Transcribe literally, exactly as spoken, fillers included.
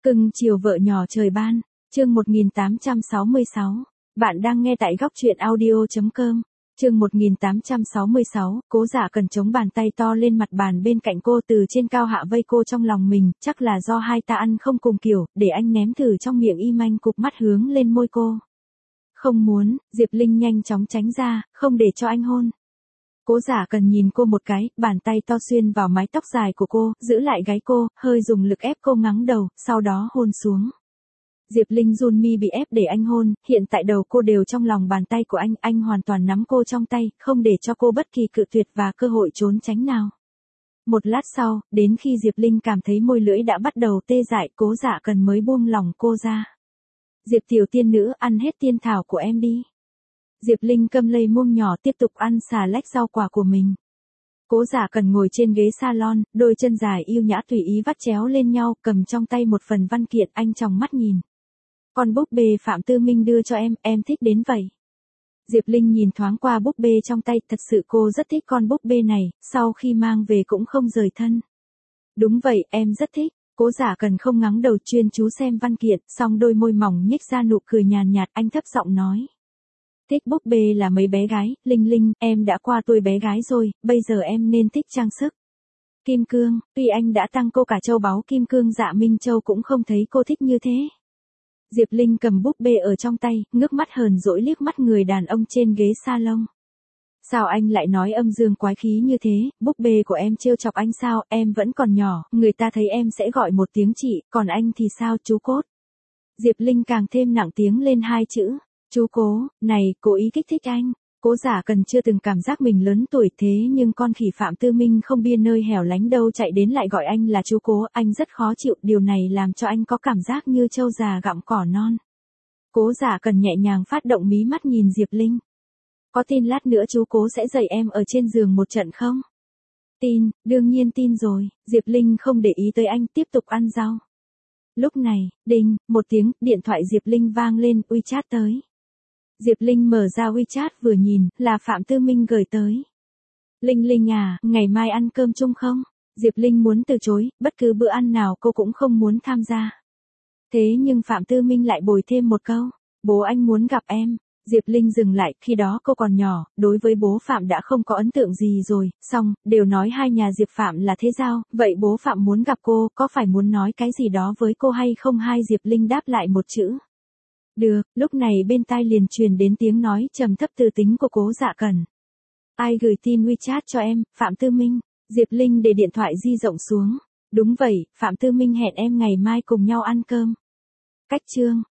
Cưng chiều vợ nhỏ trời ban, chương một nghìn tám trăm sáu mươi sáu. Bạn đang nghe tại góc truyện audio chấm com. Chương một nghìn tám trăm sáu mươi sáu, Cố Dạ Cần chống bàn tay to lên mặt bàn bên cạnh cô từ trên cao hạ vây cô trong lòng mình, chắc là do hai ta ăn không cùng kiểu, để anh ném thử trong miệng im anh cụp mắt hướng lên môi cô. Không muốn, Diệp Linh nhanh chóng tránh ra, không để cho anh hôn. Cố Dạ Cần nhìn cô một cái, bàn tay to xuyên vào mái tóc dài của cô, giữ lại gáy cô, hơi dùng lực ép cô ngắng đầu, sau đó hôn xuống. Diệp Linh run mi bị ép để anh hôn, hiện tại đầu cô đều trong lòng bàn tay của anh, anh hoàn toàn nắm cô trong tay, không để cho cô bất kỳ cự tuyệt và cơ hội trốn tránh nào. Một lát sau, đến khi Diệp Linh cảm thấy môi lưỡi đã bắt đầu tê dại, Cố Dạ Cần mới buông lòng cô ra. Diệp tiểu tiên nữ, ăn hết tiên thảo của em đi. Diệp Linh câm lây muông nhỏ tiếp tục ăn xà lách rau quả của mình. Cố Dạ Cần ngồi trên ghế salon, đôi chân dài yêu nhã tùy ý vắt chéo lên nhau, cầm trong tay một phần văn kiện, anh tròng mắt nhìn. Con búp bê Phạm Tư Minh đưa cho em, em thích đến vậy. Diệp Linh nhìn thoáng qua búp bê trong tay, thật sự cô rất thích con búp bê này, sau khi mang về cũng không rời thân. Đúng vậy, em rất thích. Cố Dạ Cần không ngắng đầu chuyên chú xem văn kiện, song đôi môi mỏng nhếch ra nụ cười nhàn nhạt, anh thấp giọng nói. Thích búp bê là mấy bé gái, Linh Linh, em đã qua tuổi bé gái rồi, bây giờ em nên thích trang sức. Kim cương, tuy anh đã tăng cô cả châu báu kim cương Dạ Minh Châu cũng không thấy cô thích như thế. Diệp Linh cầm búp bê ở trong tay, ngước mắt hờn dỗi liếc mắt người đàn ông trên ghế salon. Sao anh lại nói âm dương quái khí như thế, búp bê của em trêu chọc anh sao, em vẫn còn nhỏ, người ta thấy em sẽ gọi một tiếng chị, còn anh thì sao chú Cốt. Diệp Linh càng thêm nặng tiếng lên hai chữ. Chú Cố, này, cố ý kích thích anh. Cố Dạ Cần chưa từng cảm giác mình lớn tuổi thế nhưng con khỉ Phạm Tư Minh không biết nơi hẻo lánh đâu chạy đến lại gọi anh là chú Cố, anh rất khó chịu, điều này làm cho anh có cảm giác như trâu già gặm cỏ non. Cố Dạ Cần nhẹ nhàng phát động mí mắt nhìn Diệp Linh. Có tin lát nữa chú Cố sẽ dạy em ở trên giường một trận không? Tin, đương nhiên tin rồi, Diệp Linh không để ý tới anh, tiếp tục ăn rau. Lúc này, đinh, một tiếng, điện thoại Diệp Linh vang lên, WeChat tới. Diệp Linh mở ra WeChat vừa nhìn, là Phạm Tư Minh gửi tới. Linh Linh à, ngày mai ăn cơm chung không? Diệp Linh muốn từ chối, bất cứ bữa ăn nào cô cũng không muốn tham gia. Thế nhưng Phạm Tư Minh lại bồi thêm một câu, bố anh muốn gặp em. Diệp Linh dừng lại, khi đó cô còn nhỏ, đối với bố Phạm đã không có ấn tượng gì rồi, xong, đều nói hai nhà Diệp Phạm là thế giao, vậy bố Phạm muốn gặp cô, có phải muốn nói cái gì đó với cô hay không? Hai Diệp Linh đáp lại một chữ. Được, lúc này bên tai liền truyền đến tiếng nói trầm thấp từ tính của Cố Dạ Cần. Ai gửi tin WeChat cho em, Phạm Tư Minh? Diệp Linh để điện thoại di rộng xuống. Đúng vậy, Phạm Tư Minh hẹn em ngày mai cùng nhau ăn cơm. Cách chương.